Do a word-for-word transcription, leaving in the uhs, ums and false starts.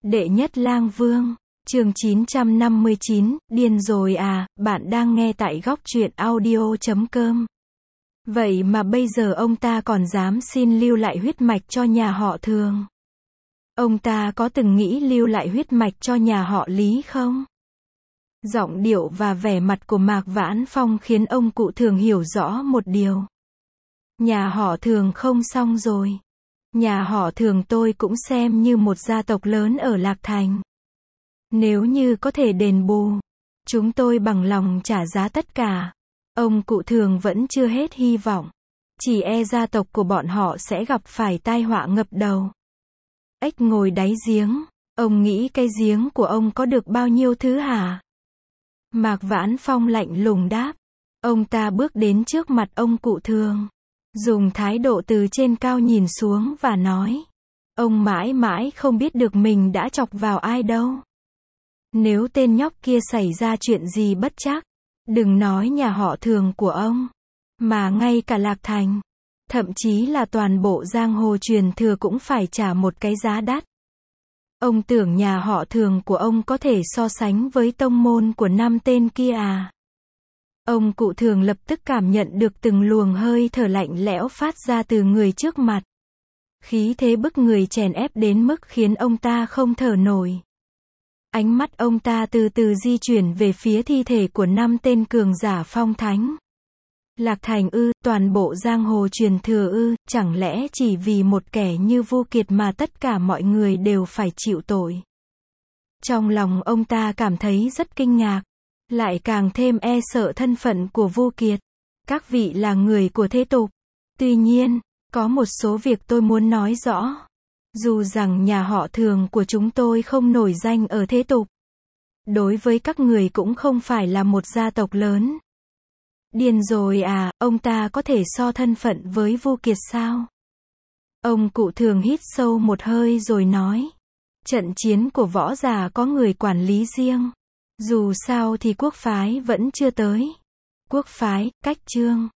Đệ nhất lang vương, chương chín trăm năm mươi chín, điên rồi à, bạn đang nghe tại góc truyện audio chấm com. Vậy mà bây giờ ông ta còn dám xin lưu lại huyết mạch cho nhà họ Thường. Ông ta có từng nghĩ lưu lại huyết mạch cho nhà họ Lý không? Giọng điệu và vẻ mặt của Mạc Vãn Phong khiến ông cụ Thường hiểu rõ một điều. Nhà họ Thường không xong rồi. Nhà họ Thường tôi cũng xem như một gia tộc lớn ở Lạc Thành. Nếu như có thể đền bù, chúng tôi bằng lòng trả giá tất cả. Ông cụ Thường vẫn chưa hết hy vọng. Chỉ e gia tộc của bọn họ sẽ gặp phải tai họa ngập đầu. Ếch ngồi đáy giếng, ông nghĩ cái giếng của ông có được bao nhiêu thứ hả? Mạc Vãn Phong lạnh lùng đáp. Ông ta bước đến trước mặt ông cụ Thường, dùng thái độ từ trên cao nhìn xuống và nói. Ông mãi mãi không biết được mình đã chọc vào ai đâu. Nếu tên nhóc kia xảy ra chuyện gì bất trắc, đừng nói nhà họ Thường của ông, mà ngay cả Lạc Thành, thậm chí là toàn bộ giang hồ truyền thừa cũng phải trả một cái giá đắt. Ông tưởng nhà họ Thường của ông có thể so sánh với tông môn của năm tên kia à? Ông cụ Thường lập tức cảm nhận được từng luồng hơi thở lạnh lẽo phát ra từ người trước mặt. Khí thế bức người chèn ép đến mức khiến ông ta không thở nổi. Ánh mắt ông ta từ từ di chuyển về phía thi thể của năm tên cường giả phong thánh. Lạc Thành ư, toàn bộ giang hồ truyền thừa ư, chẳng lẽ chỉ vì một kẻ như Vu Kiệt mà tất cả mọi người đều phải chịu tội? Trong lòng ông ta cảm thấy rất kinh ngạc, lại càng thêm e sợ thân phận của Vu Kiệt. Các vị là người của thế tục. Tuy nhiên, có một số việc tôi muốn nói rõ. Dù rằng nhà họ Thường của chúng tôi không nổi danh ở thế tục, đối với các người cũng không phải là một gia tộc lớn. Điên rồi à, ông ta có thể so thân phận với Vu Kiệt sao? Ông cụ Thường hít sâu một hơi rồi nói. Trận chiến của võ giả có người quản lý riêng. Dù sao thì quốc phái vẫn chưa tới. Quốc phái, cách chương.